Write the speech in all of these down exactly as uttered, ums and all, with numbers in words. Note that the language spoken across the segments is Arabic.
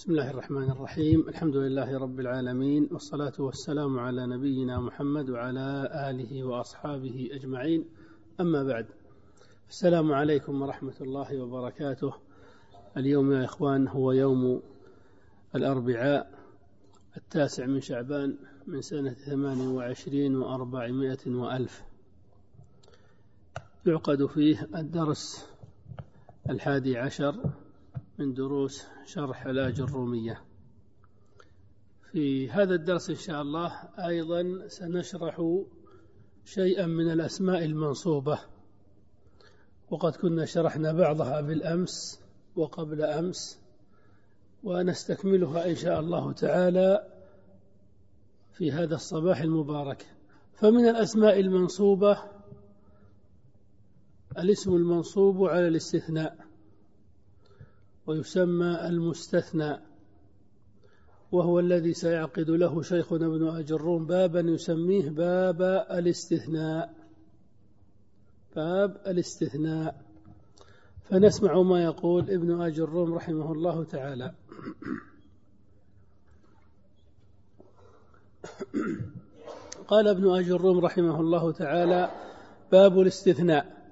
بسم الله الرحمن الرحيم. الحمد لله رب العالمين، والصلاة والسلام على نبينا محمد وعلى آله وأصحابه أجمعين، أما بعد. السلام عليكم ورحمة الله وبركاته. اليوم يا إخوان هو يوم الأربعاء التاسع من شعبان من سنة ثمان وعشرين وأربعمائة وألف، يعقد فيه الدرس الحادي عشر من دروس شرح الآجرومية. في هذا الدرس إن شاء الله أيضا سنشرح شيئا من الأسماء المنصوبة، وقد كنا شرحنا بعضها بالأمس وقبل أمس، ونستكملها إن شاء الله تعالى في هذا الصباح المبارك. فمن الأسماء المنصوبة الاسم المنصوب على الاستثناء، ويسمى المستثنى، وهو الذي سيعقد له شيخنا ابن أجروم بابا يسميه باب الاستثناء، باب الاستثناء. فنسمع ما يقول ابن أجروم رحمه الله تعالى. قال ابن أجروم رحمه الله تعالى: باب الاستثناء.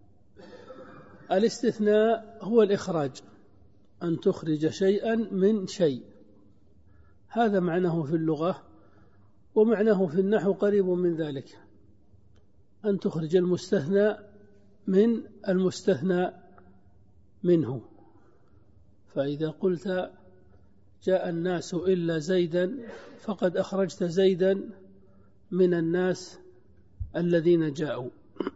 الاستثناء هو الإخراج، أن تخرج شيئا من شيء، هذا معناه في اللغة، ومعناه في النحو قريب من ذلك، أن تخرج المستثنى من المستثنى منه. فإذا قلت جاء الناس إلا زيدا، فقد أخرجت زيدا من الناس الذين جاءوا.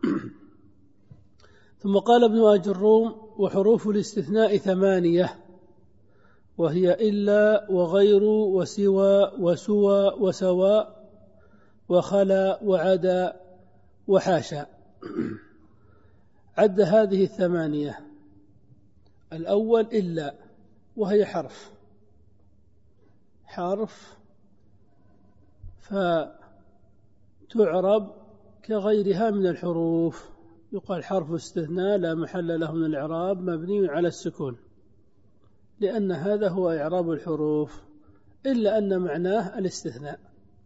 ثم قال ابن أجروم: وحروف الاستثناء ثمانية، وهي إلا وغير وسوى وسوى وسواء وخلا وعدا وحاشا. عد هذه الثمانية. الأول إلا، وهي حرف حرف فتعرب كغيرها من الحروف، يقال حرف استثناء لا محل له من الإعراب مبني على السكون، لأن هذا هو إعراب الحروف، إلا أن معناه الاستثناء.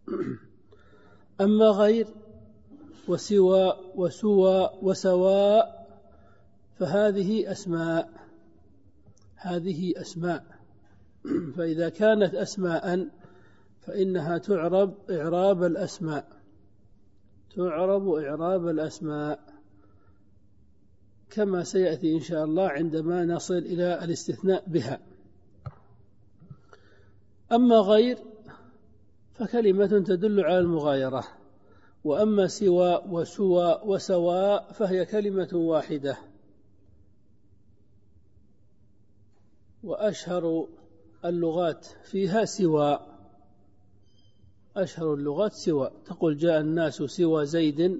أما غير وسوى وسوى وسواء فهذه أسماء، هذه أسماء فإذا كانت أسماء فإنها تعرب إعراب الأسماء، تعرب إعراب الأسماء، كما سيأتي إن شاء الله عندما نصل إلى الاستثناء بها. أما غير فكلمة تدل على المغايرة، وأما سوى وسوى وسواء فهي كلمة واحدة. وأشهر اللغات فيها سوى، أشهر اللغات سوى، تقول جاء الناس سوى زيد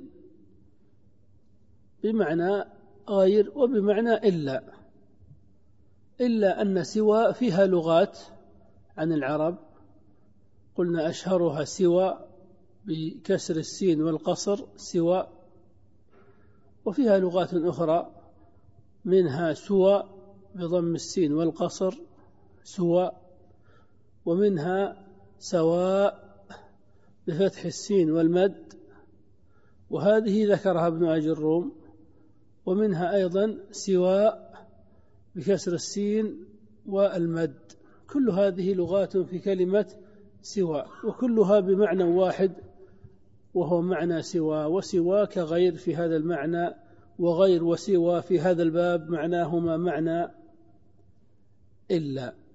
بمعنى غير وبمعنى إلا، إلا أن سوى فيها لغات عن العرب، قلنا أشهرها سوى بكسر السين والقصر سوى، وفيها لغات أخرى منها سوى بضم السين والقصر سوى، ومنها سواء بفتح السين والمد، وهذه ذكرها ابن أجروم. ومنها أيضا سواء بكسر السين والمد. كل هذه لغات في كلمة سواء، وكلها بمعنى واحد، وهو معنى سواء. وسواء كغير في هذا المعنى، وغير وسواء في هذا الباب معناهما معنى إلا.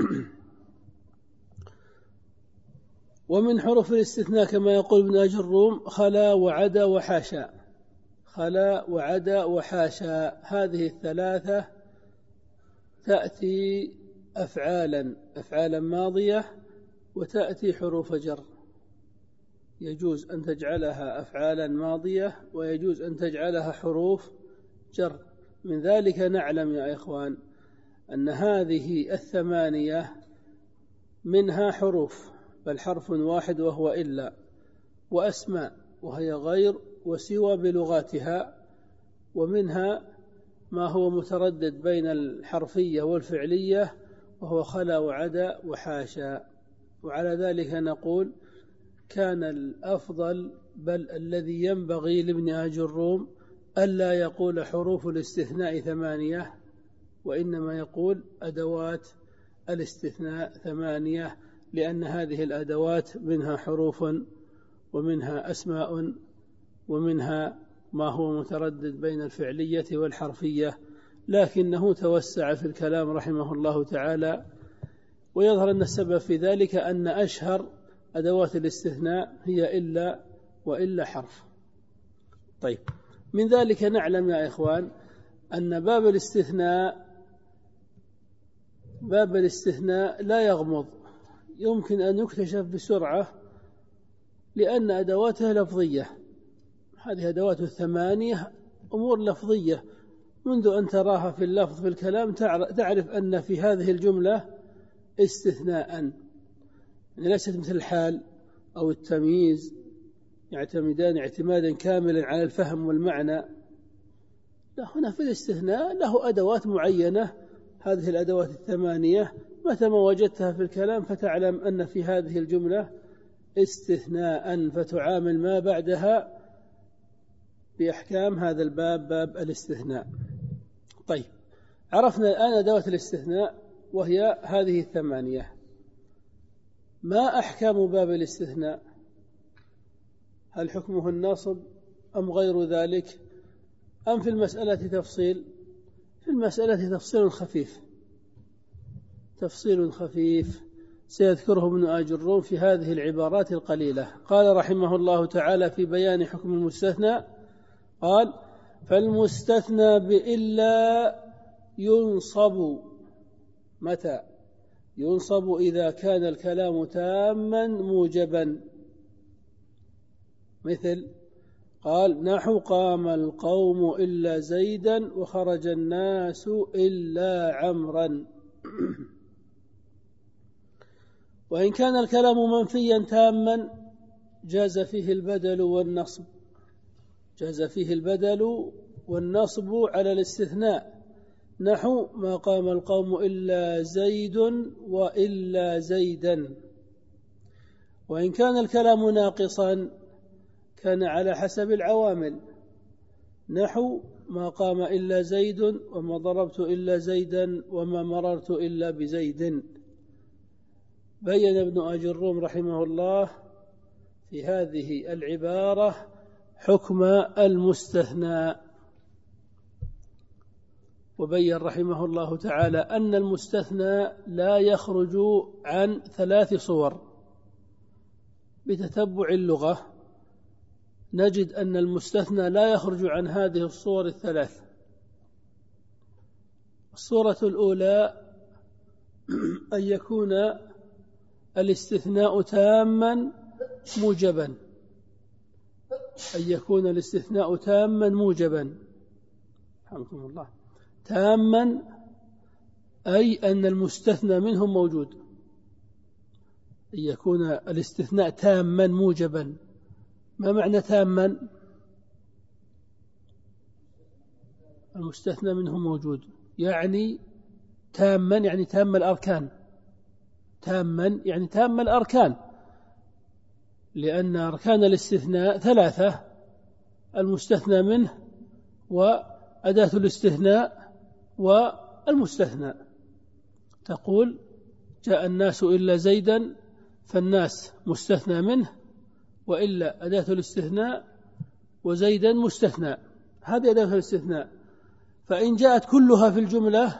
ومن حروف الاستثناء كما يقول ابن أجروم: خلا وعدا وحاشا. خلا وعدا وحاشا، هذه الثلاثة تأتي أفعالا أفعالا ماضية، وتأتي حروف جر. يجوز أن تجعلها أفعالا ماضية، ويجوز أن تجعلها حروف جر. من ذلك نعلم يا إخوان أن هذه الثمانية منها حروف، بل حرف واحد وهو إلا، وأسماء وهي غير وسوى بلغاتها، ومنها ما هو متردد بين الحرفية والفعلية، وهو خلا وعدا وحاشا. وعلى ذلك نقول كان الأفضل بل الذي ينبغي لابن آجروم ألا يقول حروف الاستثناء ثمانية، وإنما يقول أدوات الاستثناء ثمانية، لأن هذه الأدوات منها حروف ومنها أسماء ومنها ما هو متردد بين الفعلية والحرفية، لكنه توسع في الكلام رحمه الله تعالى. ويظهر أن السبب في ذلك أن أشهر أدوات الاستثناء هي إلا وإلا حرف. طيب، من ذلك نعلم يا إخوان أن باب الاستثناء باب الاستثناء لا يغمض، يمكن أن يكتشف بسرعة، لأن أدواته لفظية. هذه أدوات الثمانية أمور لفظية، منذ أن تراها في اللفظ في الكلام تعرف أن في هذه الجملة استثناء، يعني ليست مثل الحال أو التمييز يعتمدان اعتمادا كاملا على الفهم والمعنى. لا، هنا في الاستثناء له أدوات معينة، هذه الأدوات الثمانية متى ما وجدتها في الكلام فتعلم أن في هذه الجملة استثناء، فتعامل ما بعدها بأحكام هذا الباب، باب الاستثناء. طيب، عرفنا الآن أدوات الاستثناء وهي هذه الثمانية. ما أحكام باب الاستثناء؟ هل حكمه النصب أم غير ذلك، أم في المسألة تفصيل؟ في المسألة تفصيل خفيف تفصيل خفيف سيذكره ابن آجروم في هذه العبارات القليلة. قال رحمه الله تعالى في بيان حكم المستثنى، قال: فالمستثنى بإلا ينصب. متى ينصب؟ إذا كان الكلام تاما موجبا، مثل قال: نحو قام القوم إلا زيدا وخرج الناس إلا عمرا. وإن كان الكلام منفيا تاما جاز فيه البدل والنصب جاز فيه البدل والنصب على الاستثناء، نحو ما قام القوم إلا زيد وإلا زيدا. وإن كان الكلام ناقصا كان على حسب العوامل، نحو ما قام إلا زيد وما ضربت إلا زيدا وما مررت إلا بزيد. بين ابن آجروم رحمه الله في هذه العبارة حكم المستثنى، وبين رحمه الله تعالى أن المستثنى لا يخرج عن ثلاث صور. بتتبع اللغة نجد أن المستثنى لا يخرج عن هذه الصور الثلاث. الصورة الأولى أن يكون الاستثناء تاما موجبا أن يكون الاستثناء تاما موجبا رحمكم الله. تاما أي أن المستثنى منه موجود، أن يكون الاستثناء تاما موجبا. ما معنى تاما؟ المستثنى منه موجود، يعني تاما يعني تام الأركان تاما يعني تام الأركان لأن أركان الاستثناء ثلاثة: المستثنى منه وأداة الاستثناء والمستثنى. تقول: جاء الناس إلا زيدا، فالناس مستثنى منه، وإلا أداة الاستثناء، وزيدا مستثنى. هذه أداة الاستثناء. فإن جاءت كلها في الجملة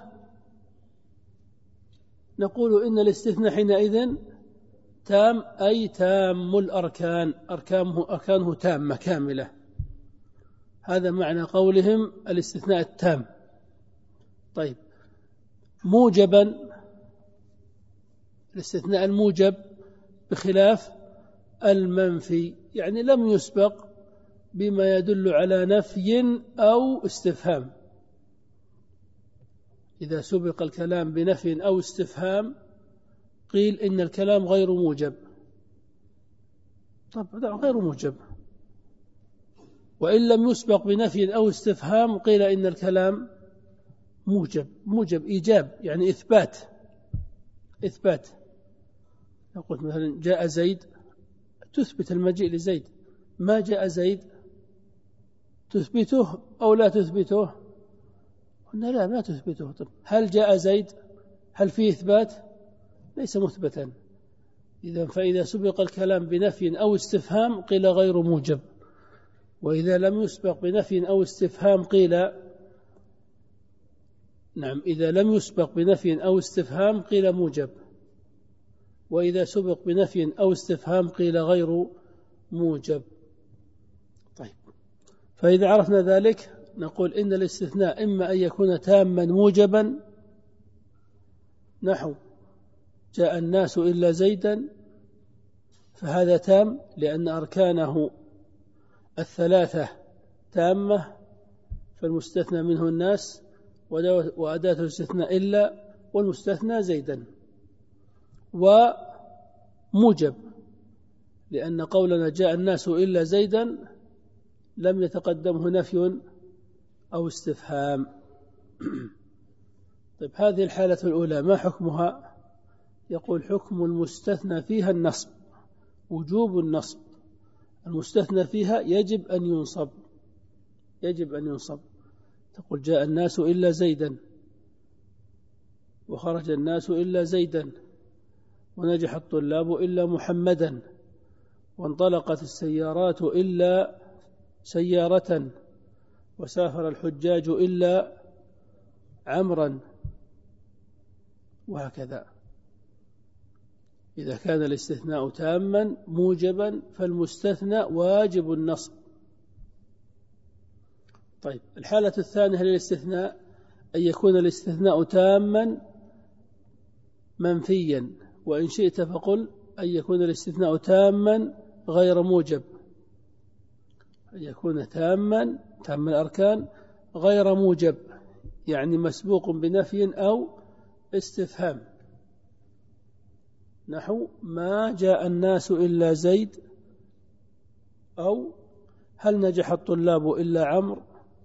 نقول إن الاستثناء حينئذ تام، أي تام الأركان، أركانه, أركانه تامة كاملة. هذا معنى قولهم الاستثناء التام. طيب، موجبا، الاستثناء الموجب بخلاف المنفي، يعني لم يسبق بما يدل على نفي أو استفهام. إذا سبق الكلام بنفي أو استفهام قيل إن الكلام غير موجب. طبعا غير موجب. وإن لم يسبق بنفي أو استفهام قيل إن الكلام موجب. موجب إيجاب، يعني إثبات إثبات. نقول مثلا جاء زيد، تثبت المجيء لزيد. ما جاء زيد، تثبته أو لا تثبته؟ قلنا لا، ما تثبته. طب هل جاء زيد؟ هل فيه إثبات؟ ليس مثبتا. إذا فإذا سبق الكلام بنفي أو استفهام قيل غير موجب، وإذا لم يسبق بنفي أو استفهام قيل نعم إذا لم يسبق بنفي أو استفهام قيل موجب، وإذا سبق بنفي أو استفهام قيل غير موجب. طيب، فإذا عرفنا ذلك نقول إن الاستثناء إما أن يكون تاما موجبا، نحو جاء الناس إلا زيدا، فهذا تام لأن أركانه الثلاثة تامة، فالمستثنى منه الناس، وأداة الاستثناء إلا، والمستثنى زيدا. وموجب لأن قولنا جاء الناس إلا زيدا لم يتقدمه نفي أو استفهام. طيب، هذه الحالة الأولى ما حكمها؟ يقول حكم المستثنى فيها النصب، وجوب النصب. المستثنى فيها يجب أن ينصب، يجب أن ينصب. تقول جاء الناس إلا زيدا، وخرج الناس إلا زيدا، ونجح الطلاب إلا محمدا، وانطلقت السيارات إلا سيارة، وسافر الحجاج إلا عمرا، وهكذا. إذا كان الاستثناء تاما موجبا فالمستثنى واجب النصب. طيب، الحالة الثانية للاستثناء أن يكون الاستثناء تاما منفيا، وإن شئت فقل أن يكون الاستثناء تاما غير موجب، أن يكون تاما تام الأركان غير موجب، يعني مسبوق بنفي أو استفهام، نحو ما جاء الناس إلا زيد، أو هل نجح الطلاب إلا عمرو.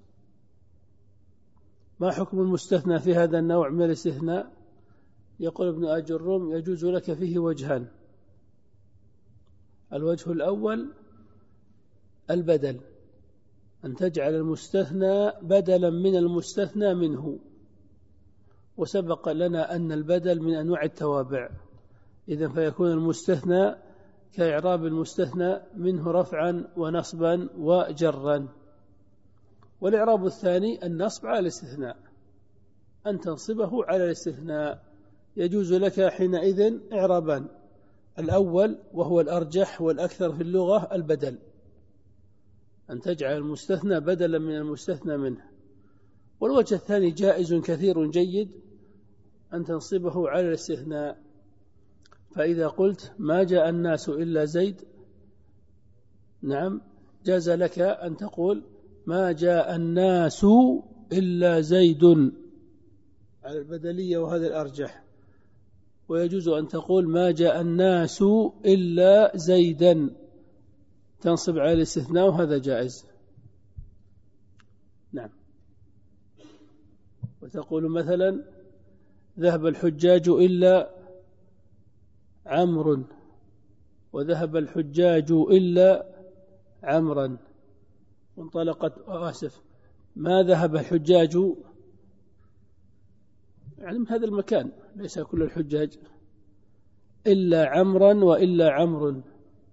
ما حكم المستثنى في هذا النوع من الاستثناء؟ يقول ابن أجرم يجوز لك فيه وجهان. الوجه الأول البدل، أن تجعل المستثنى بدلا من المستثنى منه، وسبق لنا أن البدل من أنواع التوابع، إذن فيكون المستثنى كإعراب المستثنى منه رفعا ونصبا وجرا. والإعراب الثاني النصب على الاستثناء، أن تنصبه على الاستثناء. يجوز لك حينئذ إعرابان: الأول وهو الأرجح والأكثر في اللغة البدل، أن تجعل المستثنى بدلا من المستثنى منه. والوجه الثاني جائز كثير جيد، أن تنصبه على الاستثناء. فإذا قلت ما جاء الناس إلا زيد، نعم جاز لك أن تقول ما جاء الناس إلا زيد على البدلية، وهذا الأرجح. ويجوز أن تقول ما جاء الناس إلا زيدا، تنصب على الاستثناء، وهذا جائز. نعم. وتقول مثلا ذهب الحجاج إلا عمرو، وذهب الحجاج إلا عمرا، وانطلقت آسف ما ذهب الحجاج، يعني من هذا المكان ليس كل الحجاج، إلا عمرا وإلا عمرو.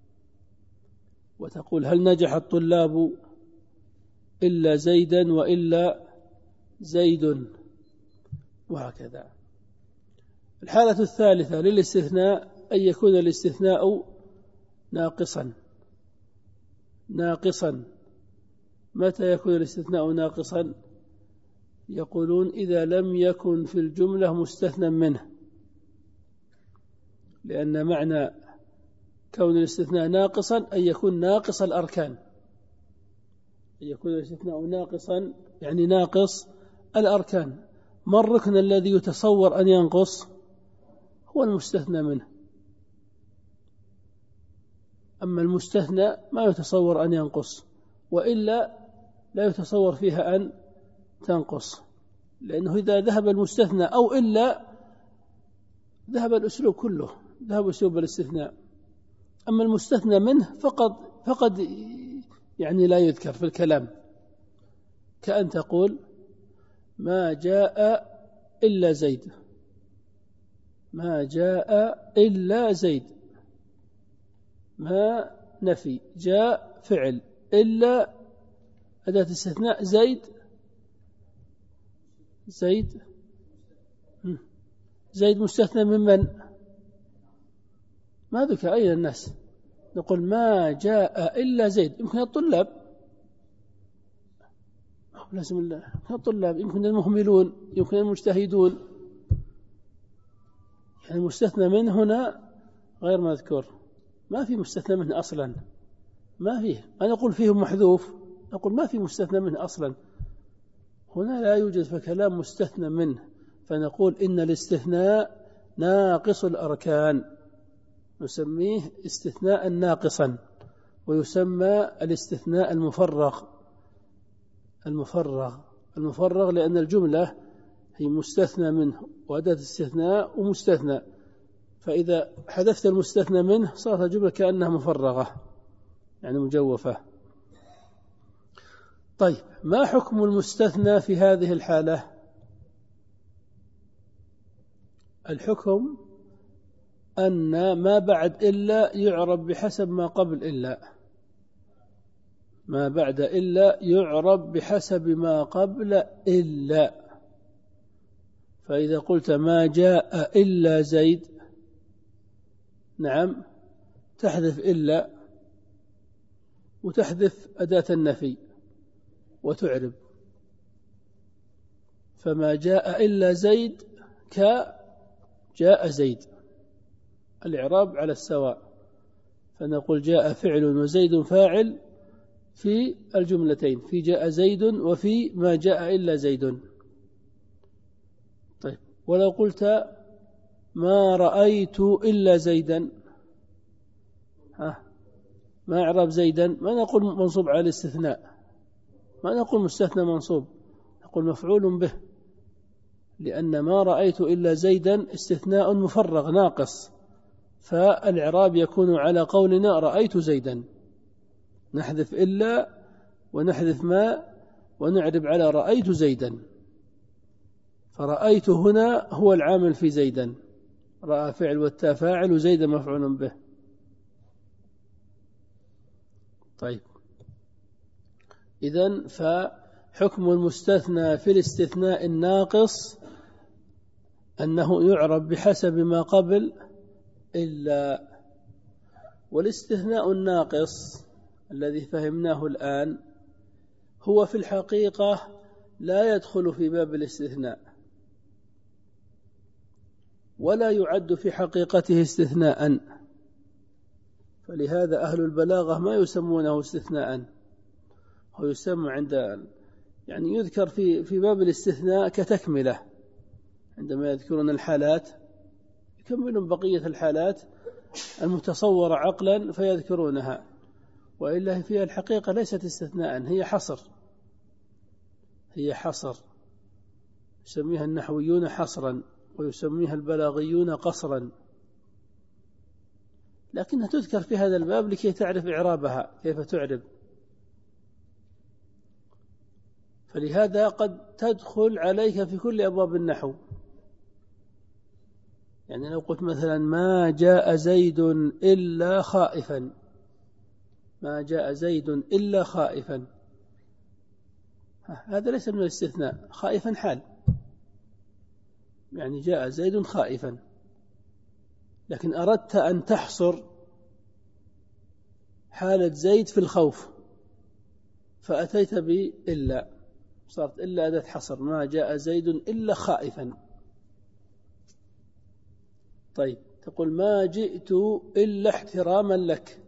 وتقول هل نجح الطلاب إلا زيدا وإلا زيد، وهكذا. الحالة الثالثة للاستثناء أن يكون الاستثناء ناقصا. ناقصا متى يكون الاستثناء ناقصا؟ يقولون إذا لم يكن في الجملة مستثنى منه، لأن معنى كون الاستثناء ناقصا أن يكون ناقص الأركان، أن يكون الاستثناء ناقصا يعني ناقص الأركان. ما الركن الذي يتصور أن ينقص؟ هو المستثنى منه. أما المستثنى ما يتصور أن ينقص، وإلا لا يتصور فيها أن تنقص، لأنه إذا ذهب المستثنى أو إلا ذهب الأسلوب كله، ذهب أسلوب الاستثناء. أما المستثنى منه فقط فقد يعني لا يذكر في الكلام، كأن تقول ما جاء إلا زيد، ما جاء إلا زيد، ما نفي، جاء فعل، إلا أداة استثناء، زيد زيد زيد مستثنى من من؟ ما ذكر أين الناس. نقول ما جاء إلا زيد، يمكن الطلاب، لازم الله الطلاب، يمكن المهملون، يمكن المجتهدون، يعني المستثنى منه هنا غير مذكور، ما في مستثنى منه أصلا، ما فيه. أنا أقول فيه محذوف، أقول ما في مستثنى منه أصلا، هنا لا يوجد في كلام مستثنى منه، فنقول إن الاستثناء ناقص الأركان، نسميه استثناء ناقصا، ويسمى الاستثناء المفرغ. المفرغ المفرغ لأن الجملة هي مستثنى منه وأداة استثناء ومستثنى، فإذا حذفت المستثنى منه صارت الجملة كأنها مفرغة يعني مجوفة. طيب، ما حكم المستثنى في هذه الحالة؟ الحكم أن ما بعد إلا يعرب بحسب ما قبل إلا، ما بعد إلا يعرب بحسب ما قبل إلا. فإذا قلت ما جاء إلا زيد، نعم، تحذف إلا وتحذف أداة النفي وتعرب، فما جاء إلا زيد كجاء زيد، الإعراب على السواء، فنقول جاء فعل وزيد فاعل في الجملتين، في جاء زيد وفي ما جاء إلا زيد. طيب، ولو قلت ما رأيت إلا زيدا، ها، ما إعراب زيدا؟ ما نقول منصوب على الاستثناء، ما نقول مستثنى منصوب، نقول مفعول به، لأن ما رأيت إلا زيدا استثناء مفرغ ناقص، فالإعراب يكون على قولنا رأيت زيدا، نحذف إلا ونحذف ما ونعرب على رأيت زيدا، فرأيت هنا هو العامل في زيدا، رأى فعل والتاء فاعل وزيدا مفعول به. طيب، إذن فحكم المستثنى في الاستثناء الناقص أنه يعرب بحسب ما قبل إلا. والاستثناء الناقص الذي فهمناه الآن هو في الحقيقة لا يدخل في باب الاستثناء ولا يعد في حقيقته استثناء، فلهذا أهل البلاغة ما يسمونه استثناء، هو يسمى عند يعني يذكر في في باب الاستثناء كتكملة، عندما يذكرون الحالات يكملون بقية الحالات المتصورة عقلا فيذكرونها، وإلا فيها الحقيقة ليست استثناء، هي حصر، هي حصر، يسميها النحويون حصرا ويسميها البلاغيون قصرا، لكنها تذكر في هذا الباب لكي تعرف إعرابها كيف تعرب. فلهذا قد تدخل عليك في كل أبواب النحو، يعني لو قلت مثلا ما جاء زيد إلا خائفا، ما جاء زيد إلا خائفا، هذا ليس من الاستثناء، خائفا حال، يعني جاء زيد خائفا، لكن أردت أن تحصر حالة زيد في الخوف فأتيت بإلا، صارت إلا أداة حصر، ما جاء زيد إلا خائفا. طيب، تقول ما جئت إلا احتراما لك،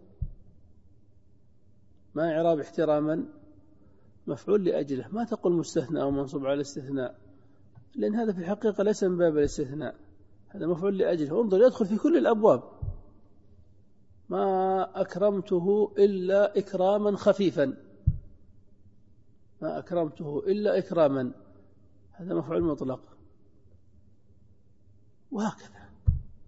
ما إعراب احتراما؟ مفعول لأجله، ما تقول مستثنى أو منصوب على الاستثناء، لأن هذا في الحقيقة ليس من باب الاستثناء، هذا مفعول لأجله، انظر يدخل في كل الأبواب. ما أكرمته إلا إكراما خفيفا، ما أكرمته إلا إكراما، هذا مفعول مطلق، وهكذا.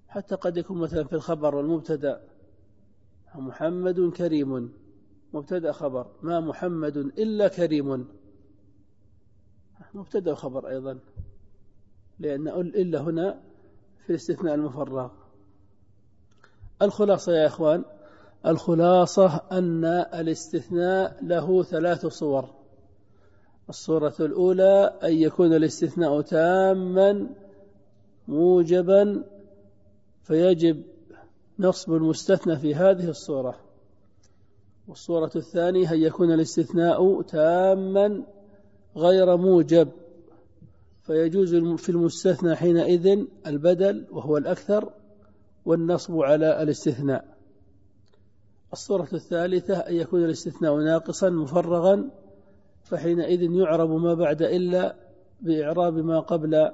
حتى قد يكون مثلا في الخبر والمبتدأ محمد كريم، مبتدأ خبر، ما محمد إلا كريم، مبتدأ خبر أيضا، لأن إلا هنا في الاستثناء المفرغ. الخلاصة يا إخوان، الخلاصة أن الاستثناء له ثلاث صور. الصورة الأولى أن يكون الاستثناء تاما موجبا فيجب نصب المستثنى في هذه الصورة. والصورة الثانية أن يكون الاستثناء تاما غير موجب فيجوز في المستثنى حينئذ البدل وهو الأكثر والنصب على الاستثناء. الصورة الثالثة أن يكون الاستثناء ناقصا مفرغا فحينئذ يعرب ما بعد إلا بإعراب ما قبل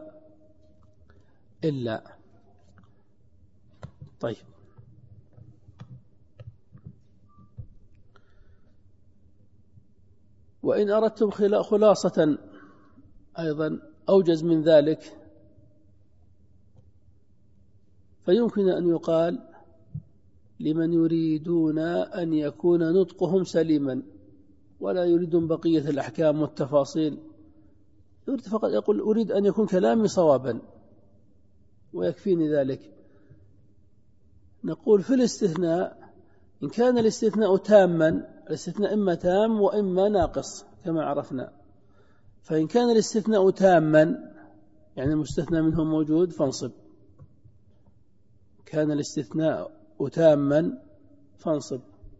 إلا. طيب، وإن أردتم خلاصة أيضا أوجز من ذلك فيمكن أن يقال لمن يريدون أن يكون نطقهم سليما ولا يريدون بقية الأحكام والتفاصيل، يريد فقط يقول أريد أن يكون كلامي صوابا ويكفيني ذلك، نقول في الاستثناء إن كان الاستثناء تاما، الاستثناء إما تام وإما ناقص كما عرفنا، فإن كان الاستثناء تاما يعني المستثنى منه موجود فانصب، كان الاستثناء تاما فانصب،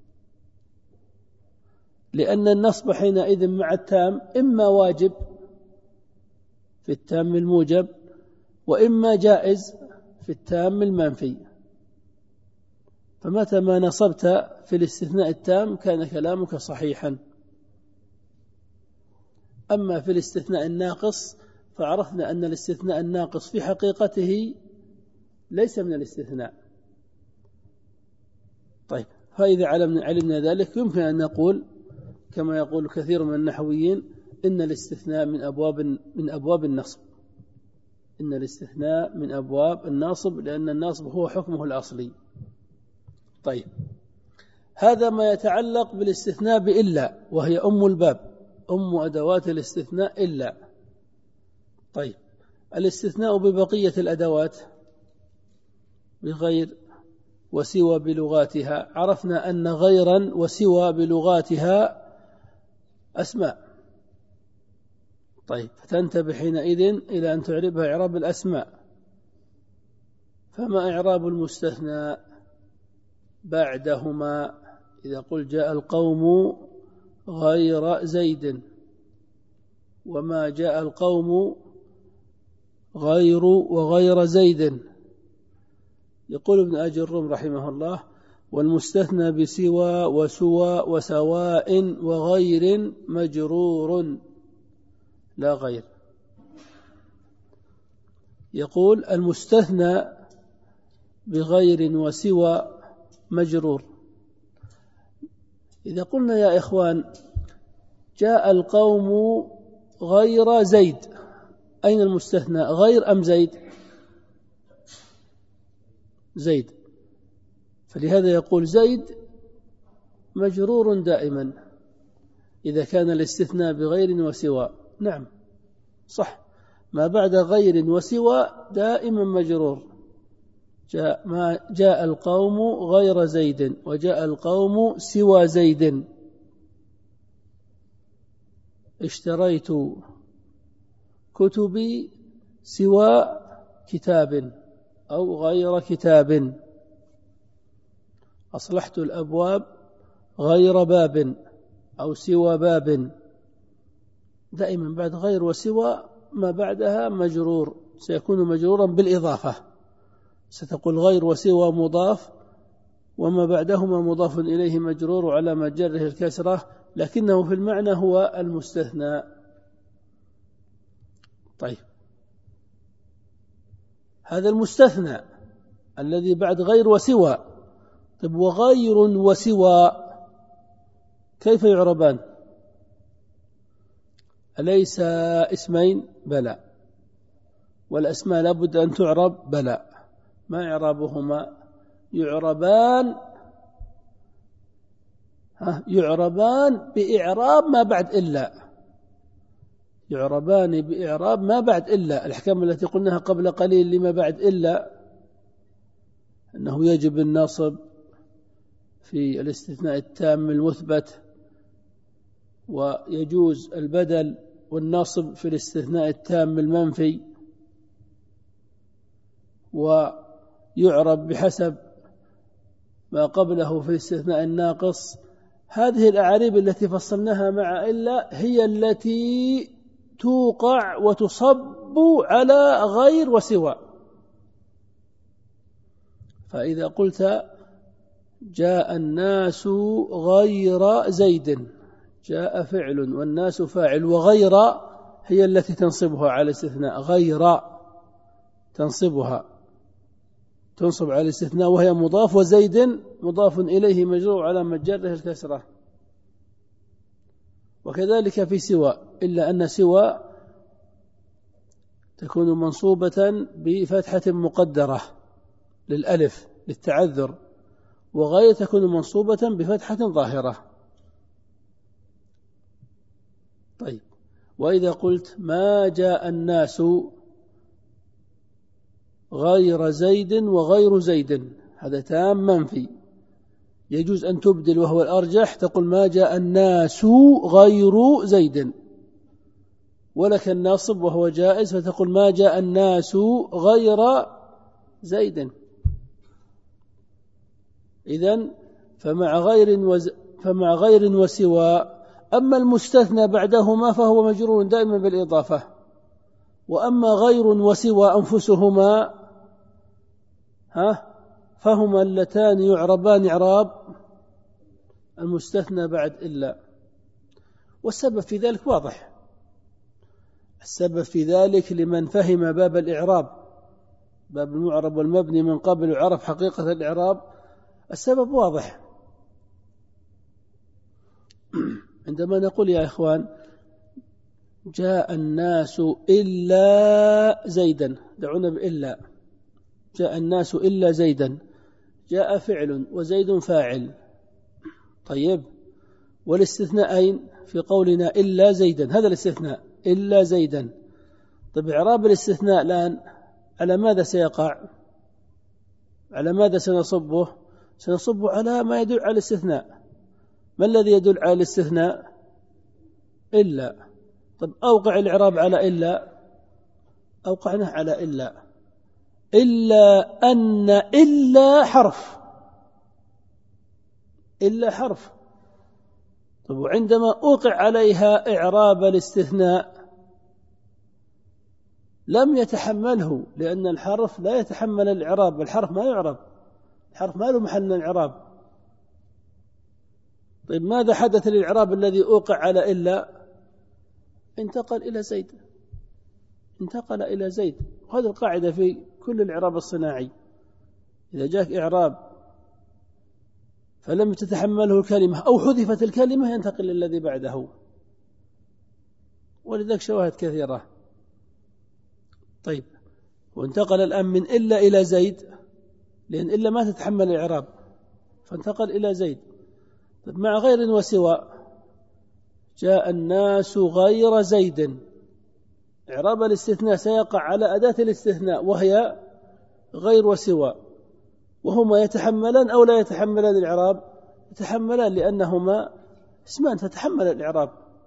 لأن النصب حينئذ مع التام إما واجب في التام الموجب وإما جائز في التام المنفي، فمتى ما نصبت في الاستثناء التام كان كلامك صحيحا. أما في الاستثناء الناقص فعرفنا أن الاستثناء الناقص في حقيقته ليس من الاستثناء. طيب، فإذا علمنا, علمنا ذلك يمكن أن نقول كما يقول كثير من النحويين إن الاستثناء من أبواب من أبواب النصب، إن الاستثناء من أبواب الناصب لأن الناصب هو حكمه الأصلي. طيب، هذا ما يتعلق بالاستثناء بإلا وهي أم الباب، أم أدوات الاستثناء إلا. طيب، الاستثناء ببقية الأدوات بغير وسوى بلغاتها، عرفنا أن غيرا وسوى بلغاتها أسماء. طيب، فتنتبه حينئذ إلى أن تعربها إعراب الأسماء. فما إعراب المستثنى بعدهما؟ إذا قل جاء القوم غير زيد، وما جاء القوم غير وغير زيد. يقول ابن أجي الروم رحمه الله: والمستثنى بسوى وسوى وسواء وغير مجرور لا غير. يقول المستثنى بغير وسوى مجرور. إذا قلنا يا إخوان جاء القوم غير زيد، أين المستثنى؟ غير أم زيد؟ زيد. فلهذا يقول زيد مجرور دائما إذا كان الاستثناء بغير وسوى. نعم صح، ما بعد غير وسوى دائما مجرور. جاء, ما جاء القوم غير زيد وجاء القوم سوى زيد. اشتريت كتبي سوى كتاب أو غير كتاب. أصلحت الأبواب غير باب أو سوى باب. دائما بعد غير وسوى ما بعدها مجرور، سيكون مجرورا بالإضافة. ستقول غير وسوى مضاف وما بعدهما مضاف إليه مجرور على مجره الكسرة، لكنه في المعنى هو المستثنى. طيب، هذا المستثنى الذي بعد غير وسوى. طيب، وغير وسوى كيف يعربان؟ أليس اسمين؟ بلى. والأسماء لابد أن تعرب؟ بلى. ما إعرابهما؟ يعربان ها يعربان بإعراب ما بعد إلا، يعربان بإعراب ما بعد إلا. الأحكام التي قلناها قبل قليل لما بعد إلا أنه يجب النصب في الاستثناء التام المثبت، ويجوز البدل والنصب في الاستثناء التام المنفي، ويعرب بحسب ما قبله في الاستثناء الناقص. هذه الأعاريب التي فصلناها مع إلا هي التي توقع وتصب على غير وسوى. فإذا قلت جاء الناس غير زيد، جاء فعل والناس فاعل، وغير هي التي تنصبها على الاستثناء، غير تنصبها تنصب على الاستثناء وهي مضاف، وزيد مضاف إليه مجرور على مجره الكسرة. وكذلك في سوى، إلا أن سوى تكون منصوبة بفتحة مقدرة للألف للتعذر، وغير تكون منصوبة بفتحة ظاهرة. طيب، وإذا قلت ما جاء الناس غير زيد وغير زيد، هذا تام منفي، يجوز أن تبدل وهو الأرجح، تقول ما جاء الناس غير زيد، ولك الناصب وهو جائز فتقول ما جاء الناس غير زيد. إذن فمع غير وز... فمع غير وسوى. أما المستثنى بعدهما فهو مجرور دائما بالإضافة، وأما غير وسوى أنفسهما ها فهما اللتان يعربان إعراب المستثنى بعد إلا. والسبب في ذلك واضح، السبب في ذلك لمن فهم باب الإعراب، باب المعرب والمبني من قبل وعرف حقيقة الإعراب، السبب واضح. عندما نقول يا إخوان جاء الناس إلا زيدا، دعونا بإلا، جاء الناس إلا زيدا، جاء فعل وزيد فاعل. طيب، والاستثناء أين في قولنا إلا زيدا؟ هذا الاستثناء إلا زيدا. طيب، إعراب الاستثناء الآن على ماذا سيقع؟ على ماذا سنصبه؟ سنصبه على ما يدل على الاستثناء. ما الذي يدل على الاستثناء؟ إلا. طيب، أوقع الإعراب على إلا، أوقعناه على إلا، إلا أن إلا حرف، إلا حرف. طيب، وعندما أوقع عليها إعراب الاستثناء لم يتحمله، لأن الحرف لا يتحمل الإعراب، الحرف ما يعرب، الحرف ما له محل من الإعراب. طيب، ماذا حدث للإعراب الذي أوقع على إلا؟ انتقل إلى زيد، انتقل إلى زيد. وهذه القاعدة في كل الإعراب الصناعي، إذا جاءك إعراب فلم تتحمله الكلمة أو حذفت الكلمة ينتقل للذي بعده، ولذلك شواهد كثيرة. طيب، وانتقل الآن من إلا إلى زيد، لأن إلا ما تتحمل الإعراب فانتقل إلى زيد. طيب، مع غير وسوى، جاء الناس غير زيد، إعراب الاستثناء سيقع على أداة الاستثناء وهي غير وسوى، وهما يتحملان أو لا يتحملان الإعراب؟ يتحملان، لأنهما اسمان فتحمل الإعراب،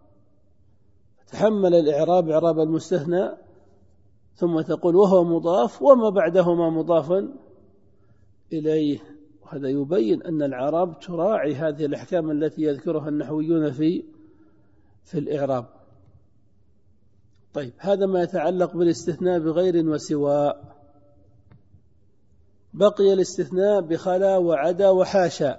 تحمل الإعراب إعراب المستثنى، ثم تقول وهو مضاف وما بعدهما مضاف إليه. وهذا يبين أن العرب تراعي هذه الأحكام التي يذكرها النحويون في في الإعراب. طيب، هذا ما يتعلق بالاستثناء بغير وسوى. بقي الاستثناء بخلا وعدا وحاشا.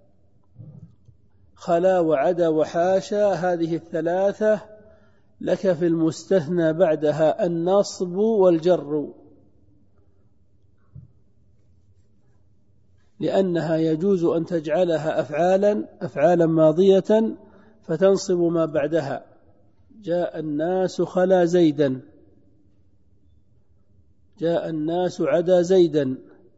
خلا وعدا وحاشا هذه الثلاثة لك في المستثنى بعدها النصب والجر، لأنها يجوز أن تجعلها أفعالا أفعالا ماضية فتنصب ما بعدها. جاء الناس خلا زيدا، جاء الناس عدا زيدا،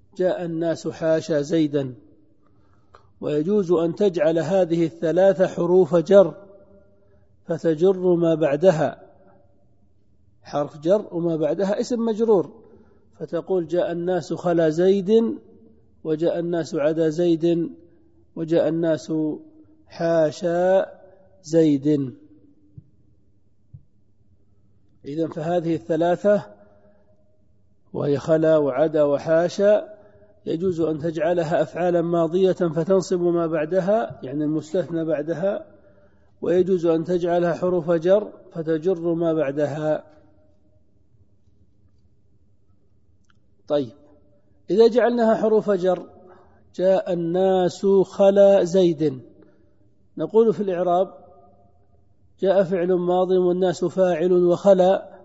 جاء الناس حاشا زيدا. ويجوز أن تجعل هذه الثلاثة حروف جر فتجر ما بعدها، حرف جر وما بعدها اسم مجرور، فتقول جاء الناس خلا زيد، وجاء الناس عدا زيد، وجاء الناس حاشا زيد. إذن فهذه الثلاثة وهي خلا وعدا وحاشا يجوز أن تجعلها أفعالا ماضية فتنصب ما بعدها يعني المستثنى بعدها، ويجوز أن تجعلها حروف جر فتجر ما بعدها. طيب إذا جعلناها حروف جر، جاء الناس خلا زيد، نقول في الإعراب جاء فعل ماض والناس فاعل وخلا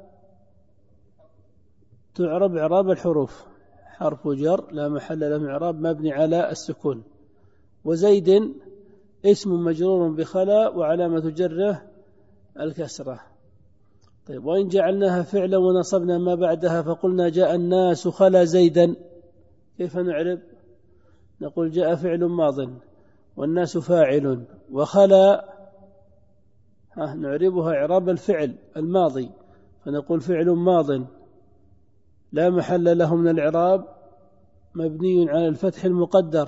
تعرب إعراب الحروف، حرف جر لا محل له من إعراب مبني على السكون، وزيد اسم مجرور بخلا وعلامة جره الكسرة. طيب وإن جعلناها فعلا ونصبنا ما بعدها فقلنا جاء الناس خلا زيدا، كيف نعرب؟ نقول جاء فعل ماض والناس فاعل وخلا نعربها إعراب الفعل الماضي، فنقول فعل ماض لا محل له من الإعراب مبني على الفتح المقدر.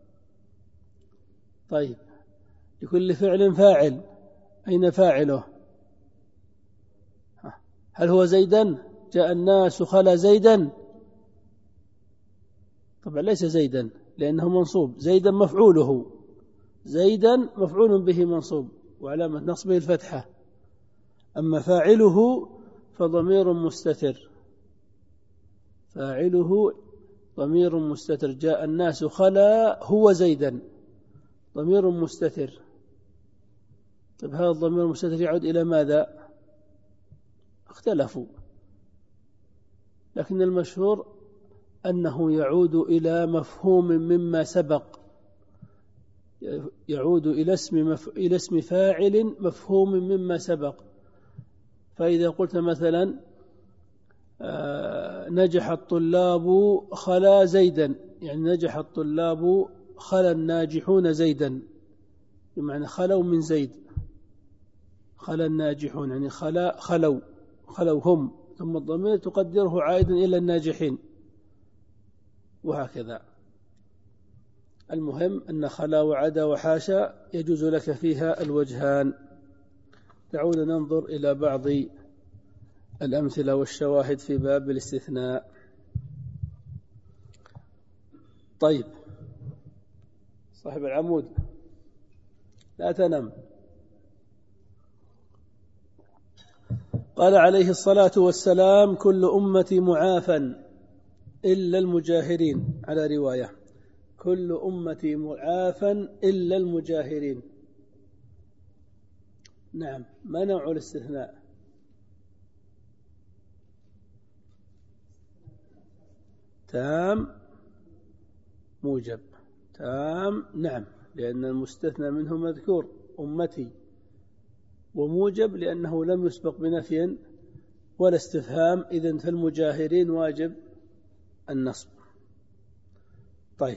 طيب لكل فعل فاعل، أين فاعله؟ هل هو زيدا؟ جاء الناس خلا زيدا؟ طبعا ليس زيدا لأنه منصوب، زيدا مفعوله، زيدا مفعول به منصوب وعلامة نصبه الفتحة، أما فاعله فضمير مستتر، فاعله ضمير مستتر، جاء الناس خلا هو زيدا ضمير مستتر. طيب هذا الضمير المستتر يعود إلى ماذا؟ اختلفوا، لكن المشهور أنه يعود إلى مفهوم مما سبق، يعود إلى اسم, مف... إلى اسم فاعل مفهوم مما سبق. فإذا قلت مثلا آه نجح الطلاب خلا زيدا، يعني نجح الطلاب خلا الناجحون زيدا، بمعنى خلوا من زيد، خلا الناجحون يعني خلا خلوا خلوا هم، ثم الضمير تقدره عائد إلى الناجحين، وهكذا. المهم أن خلا وعدا وحاشا يجوز لك فيها الوجهان. دعونا ننظر إلى بعض الأمثلة والشواهد في باب الاستثناء. طيب صاحب العمود لا تنم. قال عليه الصلاة والسلام كل أمتي معافى إلا المجاهرين، على رواية كل أمتي معافى إلا المجاهرين. نعم، ما نوع الاستثناء؟ تام موجب، تام نعم، لأن المستثنى منه مذكور أمتي، وموجب لأنه لم يسبق بنفي ولا استفهام، إذن فالمجاهرين واجب النصب. طيب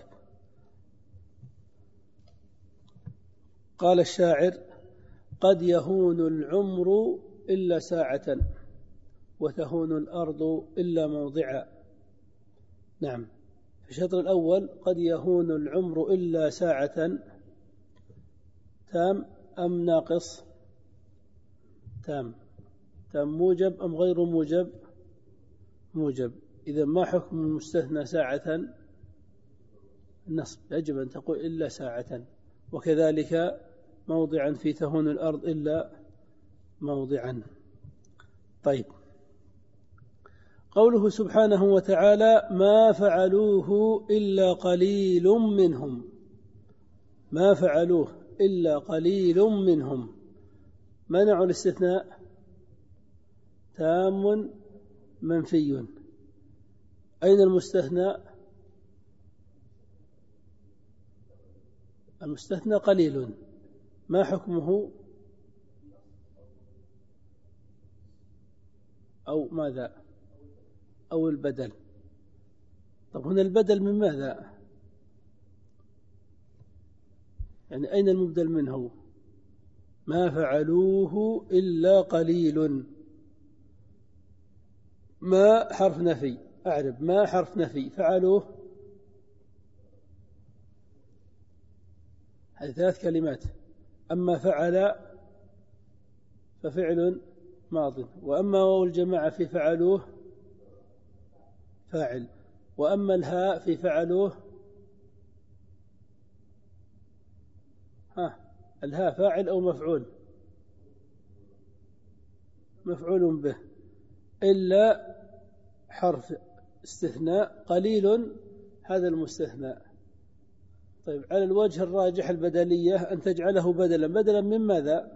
قال الشاعر قد يهون العمر إلا ساعة وتهون الأرض إلا موضعا. نعم، في الشطر الأول قد يهون العمر إلا ساعة، تام أم ناقص؟ تام. تام موجب أم غير موجب؟ موجب. إذا ما حكم المستثنى ساعة؟ النصب، يجب أن تقول إلا ساعة، وكذلك موضعا في تهون الأرض إلا موضعا. طيب قوله سبحانه وتعالى ما فعلوه إلا قليل منهم، ما فعلوه إلا قليل منهم، منع الاستثناء تام منفي. أين المستثنى؟ المستثنى قليل، ما حكمه؟ أو ماذا؟ أو البدل. طب هنا البدل من ماذا؟ يعني أين المبدل منه؟ ما فعلوه إلا قليل. ما حرف نفي، أعرف ما حرف نفي، فعلوه هذه ثلاث كلمات. أما فعل ففعل ماض، وأما واو الجماعة في فعلوه فاعل، وأما الهاء في فعلوه ها الهاء فاعل أو مفعول؟ مفعول به، إلا حرف استثناء قليل هذا المستثنى. طيب على الوجه الراجح البدلية أن تجعله بدلا. بدلا من ماذا؟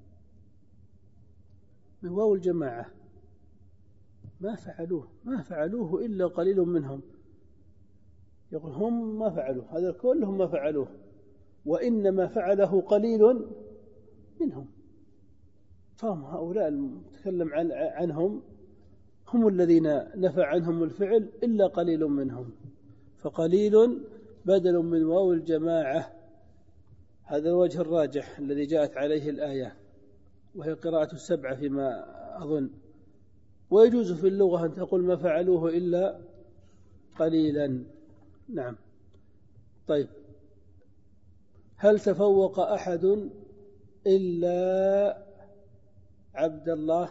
من واو الجماعة. ما فعلوه ما فعلوه إلا قليل منهم. يقول هم ما فعلوه، هذا كلهم ما فعلوه، وإنما فعله قليل منهم. فهم هؤلاء المتكلم عنهم هم الذين نفى عنهم الفعل إلا قليل منهم. فقليل بدل من واو الجماعة، هذا الوجه الراجح الذي جاءت عليه الآية، وهي قراءة السبعة فيما أظن. ويجوز في اللغة أن تقول ما فعلوه إلا قليلا. نعم. طيب هل تفوق أحد إلا عبد الله؟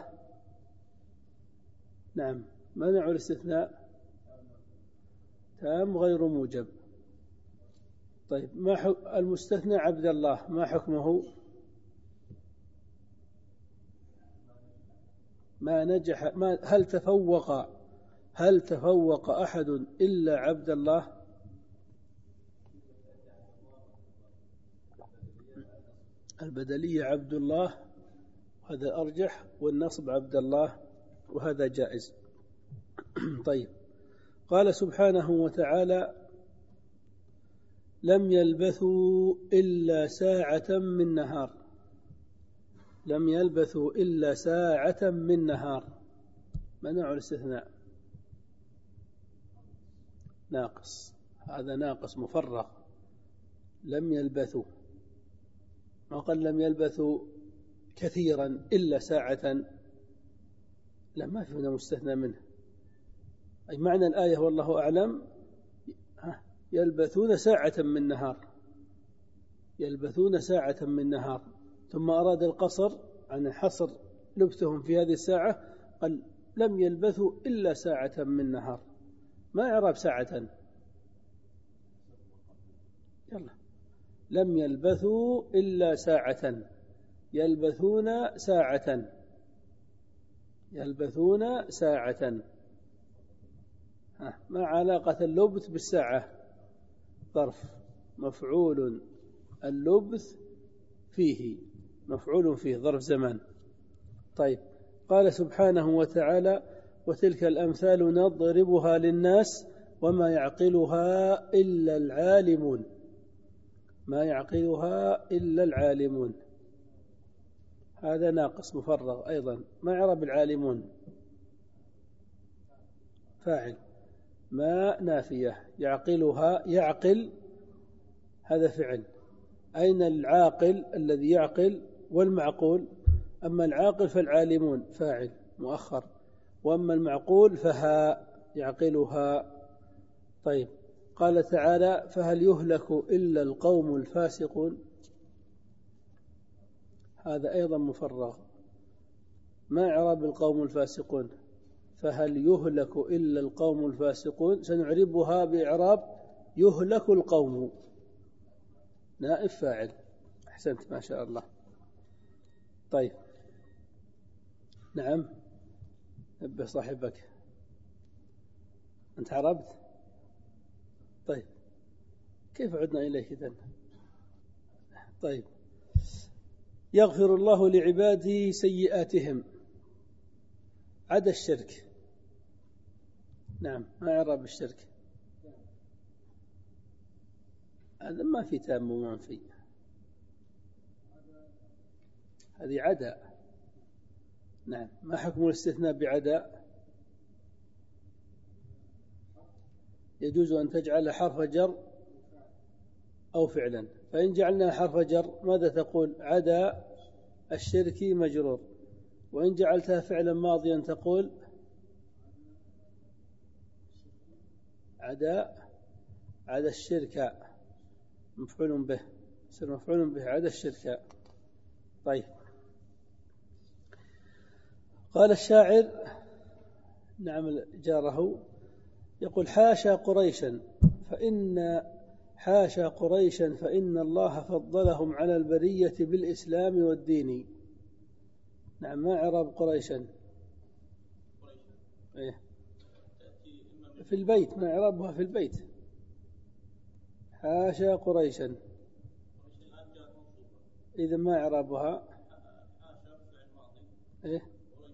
نعم. منع الاستثناء تام غير موجب. طيب ما المستثنى عبد الله ما حكمه؟ ما نجح ما هل تفوق هل تفوق أحد إلا عبد الله؟ البدلية عبد الله، هذا أرجح، والنصب عبد الله، وهذا جائز. طيب قال سبحانه وتعالى لم يلبثوا إلا ساعة من نهار. لم يلبثوا إلا ساعة من نهار. منع الاستثناء ناقص، هذا ناقص مفرغ. لم يلبثوا، ما قال لم يلبثوا كثيرا إلا ساعة، لا ما في هنا مستثنى منه. أي معنى الآية والله أعلم يلبثون ساعة من نهار، يلبثون ساعة من نهار. ثم أراد القصر عن حصر لبثهم في هذه الساعة، قال لم يلبثوا إلا ساعة من نهار. ما إعراب ساعة؟ يلا لم يلبثوا إلا ساعة، يلبثون ساعة، يلبثون ساعة. ما علاقة اللبث بالساعة؟ ظرف مفعول اللبث فيه، مفعول فيه ظرف زمان. طيب قال سبحانه وتعالى وتلك الأمثال نضربها للناس وما يعقلها إلا العالمون. ما يعقلها إلا العالمون، هذا ناقص مفرغ أيضا. ما إعراب العالمون؟ فاعل، ما نافية، يعقلها يعقل هذا فعل. أين العاقل الذي يعقل والمعقول؟ أما العاقل فالعالمون فاعل مؤخر، وأما المعقول فها يعقلها. طيب قال تعالى فهل يهلك إلا القوم الفاسقون؟ هذا أيضا مفرغ. ما إعراب القوم الفاسقون؟ فهل يهلك إلا القوم الفاسقون، سنعربها بإعراب يهلك القوم، نائب فاعل. أحسنت ما شاء الله. طيب نعم، نبه صاحبك. أنت عربت؟ طيب كيف عدنا إليك إذن؟ طيب يغفر الله لعباده سيئاتهم، عدا الشرك. نعم، ما إعراب الشرك؟ هذا ما في تام ومنفي، هذه عدا. نعم. ما حكم الاستثناء بعدا؟ يجوز أن تجعل حرف جر أو فعلا. فإن جعلنا حرف جر ماذا تقول؟ عدا الشرك مجرور. وإن جعلتها فعلا ماضيا تقول عدا عدا الشرك مفعول به، يصير مفعول به عدا الشرك. طيب، قال الشاعر نعم جاره يقول حاشا قريشا فإن حاشا قريشا فإن الله فضلهم على البرية بالإسلام والدين. نعم، ما إعراب قريشا؟ إيه؟ في البيت، ما إعرابها في البيت؟ حاشا قريشا، إذا ما إعرابها؟ إيه؟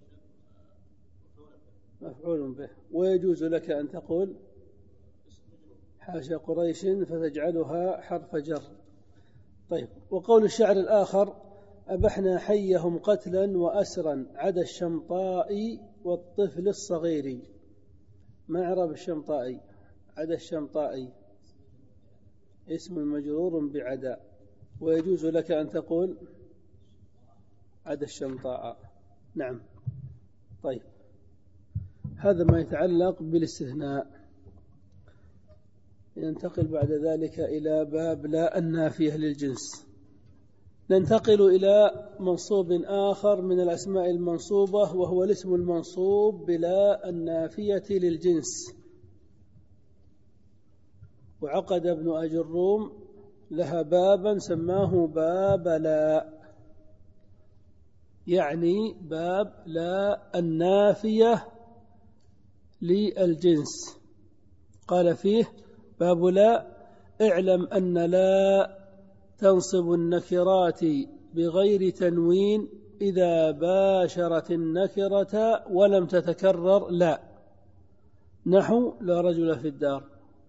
مفعول به. ويجوز لك أن تقول حاشا قريش فتجعلها حرف جر. طيب، وقول الشعر الآخر أبحنا حيهم قتلا وأسرا عدا الشمطاء والطفل الصغير. ما إعراب الشمطاء؟ عدا الشمطاء اسم مجرور بعدا. ويجوز لك أن تقول عدا الشمطاء. نعم. طيب، هذا ما يتعلق بالاستثناء. ننتقل بعد ذلك إلى باب لا النافية للجنس. ننتقل إلى منصوب آخر من الأسماء المنصوبة، وهو الاسم المنصوب بلا النافية للجنس. وعقد ابن أجي الروم لها بابا سماه باب لا، يعني باب لا النافية للجنس. قال فيه باب لا اعلم أن لا تنصب النكرات بغير تنوين إذا باشرت النكرة ولم تتكرر لا، نحو لا رجل في الدار.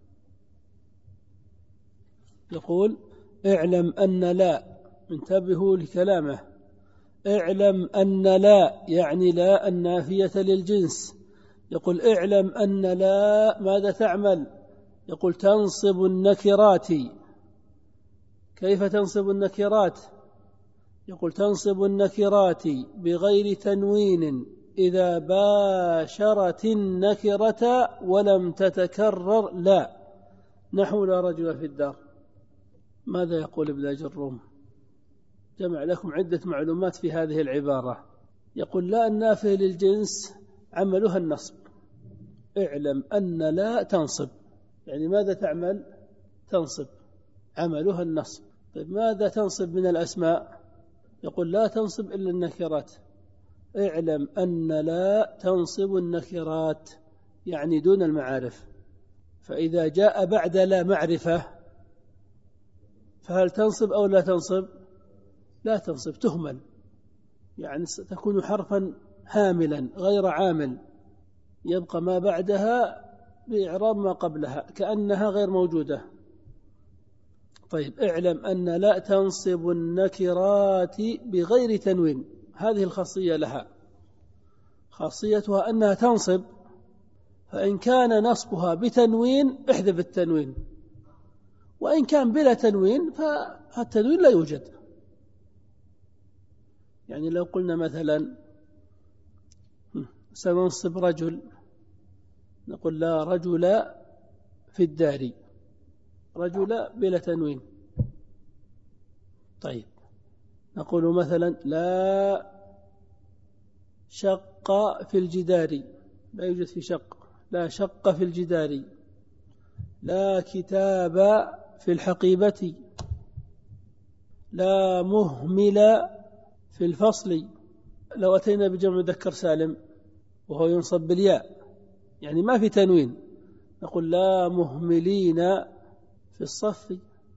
يقول اعلم أن لا، انتبهوا لكلامه، اعلم أن لا يعني لا النافية للجنس. يقول اعلم أن لا ماذا تعمل؟ يقول تنصب النكرات. كيف تنصب النكرات؟ يقول تنصب النكرات بغير تنوين إذا باشرت النكرة ولم تتكرر لا، نحو لا رجل في الدار. ماذا يقول ابن أجي الروم؟ جمع لكم عدة معلومات في هذه العبارة. يقول لا النافية للجنس عملها النصب. اعلم أن لا تنصب، يعني ماذا تعمل؟ تنصب، عملها النصب. طيب، ماذا تنصب من الأسماء؟ يقول لا تنصب إلا النكرات. اعلم أن لا تنصب النكرات يعني دون المعارف. فإذا جاء بعد لا معرفة فهل تنصب أو لا تنصب؟ لا تنصب، تهمل، يعني تكون حرفا هاملا غير عامل، يبقى ما بعدها بإعراب ما قبلها كأنها غير موجودة. طيب، اعلم أن لا تنصب النكرات بغير تنوين، هذه الخاصية لها، خاصيتها أنها تنصب، فإن كان نصبها بتنوين احذف التنوين، وإن كان بلا تنوين فالتنوين لا يوجد. يعني لو قلنا مثلا سننصب رجل، نقول لا رجل في الدار، رجل بلا تنوين. طيب، نقول مثلا لا شق في الجدار، لا يوجد في شق، لا شق في الجدار. لا كتاب في الحقيبة، لا مهمل في الفصل. لو أتينا بجمع مذكر سالم وهو ينصب بالياء يعني ما في تنوين، نقول لا مهملين في الصف،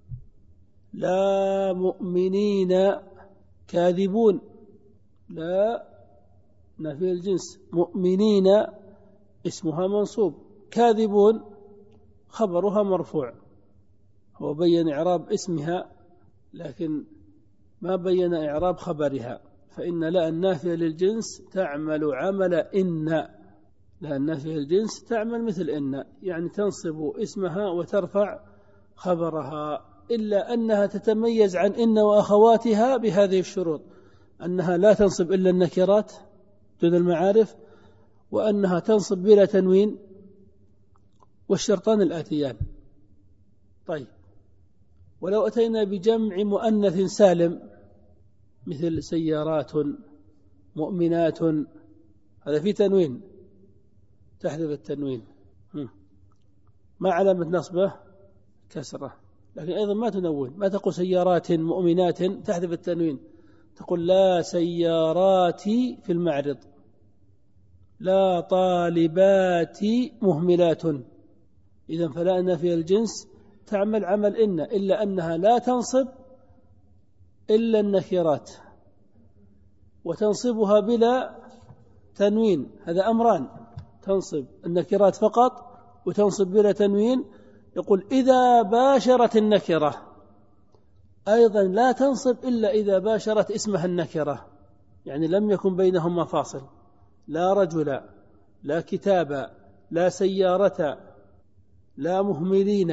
لا مؤمنين كاذبون، لا نفي الجنس، مؤمنين اسمها منصوب، كاذبون خبرها مرفوع. هو بين إعراب اسمها لكن ما بين إعراب خبرها. فإن لا النافية للجنس تعمل عمل إن، لأن نافية الجنس تعمل مثل إن، يعني تنصب اسمها وترفع خبرها، إلا أنها تتميز عن إن وأخواتها بهذه الشروط: أنها لا تنصب إلا النكرات دون المعارف، وأنها تنصب بلا تنوين، والشرطان الآتيان. طيب، ولو أتينا بجمع مؤنث سالم مثل سيارات، مؤمنات، هذا في تنوين، تحذف التنوين. ما علامة نصبه؟ كسرة. لكن أيضا ما تنون، ما تقول سيارات مؤمنات تحذف التنوين، تقول لا سيارات في المعرض، لا طالبات مهملات. إذن فلا نافية الجنس تعمل عمل إن، إلا أنها لا تنصب إلا النكرات، وتنصبها بلا تنوين. هذا أمران: تنصب النكرات فقط وتنصب بلا تنوين. يقول إذا باشرت النكرة، أيضا لا تنصب إلا إذا باشرت اسمها النكرة، يعني لم يكن بينهما فاصل، لا رجل، لا كتاب، لا سيارة، لا مهملين،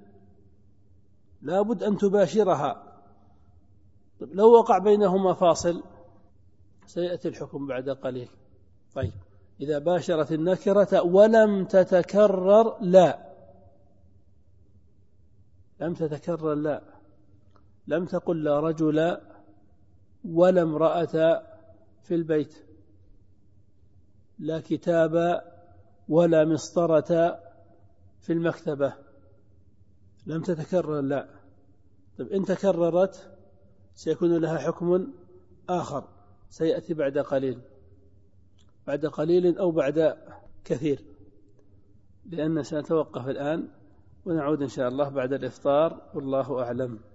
لا بد أن تباشرها. طيب، لو وقع بينهما فاصل سيأتي الحكم بعد قليل. طيب، إذا باشرت النكرة ولم تتكرر لا، لم تتكرر لا، لم تقل لا رجل ولا امرأة في البيت، لا كتاب ولا مسطرة في المكتبة، لم تتكرر لا. طيب، إن تكررت سيكون لها حكم آخر سيأتي بعد قليل، بعد قليل أو بعد كثير، لأننا سنتوقف الآن ونعود إن شاء الله بعد الإفطار، والله أعلم.